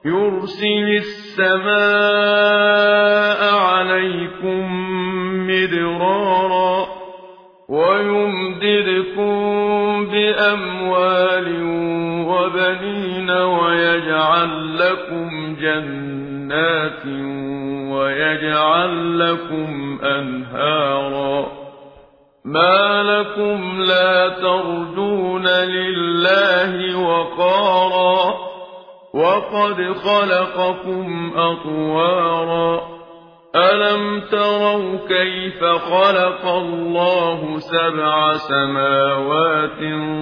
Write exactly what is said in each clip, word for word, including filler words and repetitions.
يرسل السماء عليكم مدرارا ويمددكم بأموال وبنين ويجعل لكم جنات ويجعل لكم أنهارا ما لكم لا ترجون لله وقارا وقد خلقكم أطوارا ألم تروا كيف خلق الله سبع سماوات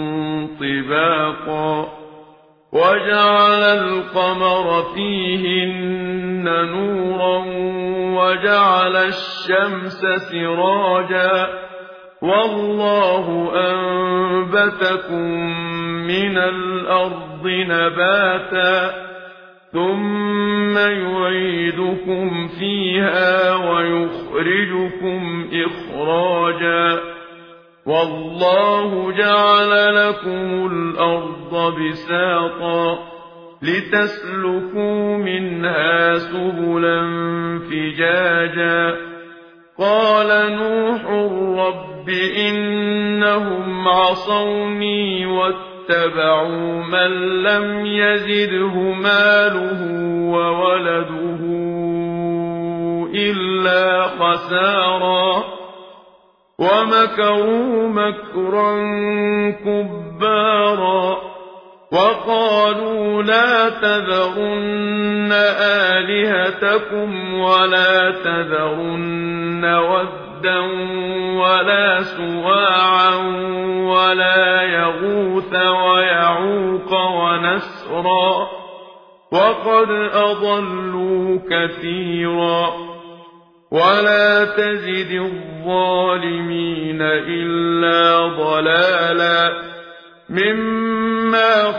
طباقا وجعل القمر فيهن نورا وجعل الشمس سراجا والله أنبتكم من الأرض نباتا ثم يعيدكم فيها ويخرجكم إخراجا والله جعل لكم الأرض بساطا لتسلكوا منها سبلا فجاجا قال نوح رب إنهم عصوني واتبعوا من لم يزده ماله وولده إلا خسارا ومكروا مكرا كبارا وقالوا لا تذرن آلهتكم ولا تذرن ودا ولا سواعا ولا يغوث ويعوق ونسرا وقد أضلوا كثيرا ولا تزد الظالمين إلا ضلالا مما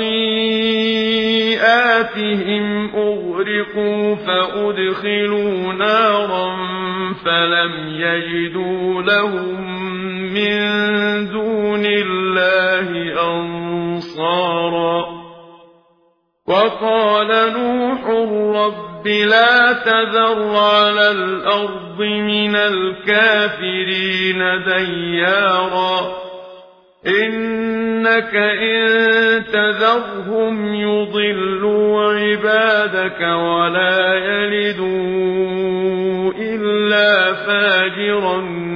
خطيئاتهم أغرقوا فأدخلوا نارا فلم يجدوا لهم من دون الله أنصارا وقال نوح رب لا تذر على الأرض من الكافرين ديارا إنك إن تذرهم يضلوا عبادك ولا يلدوا إلا فاجرا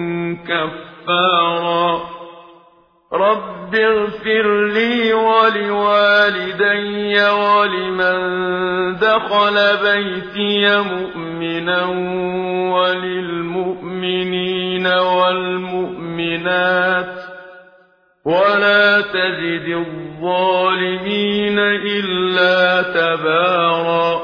كفارا رب اغفر لي ولوالدي ولمن دخل بيتي مؤمنا وللمؤمنين والمؤمنات ولا تزد الظالمين إلا تبارا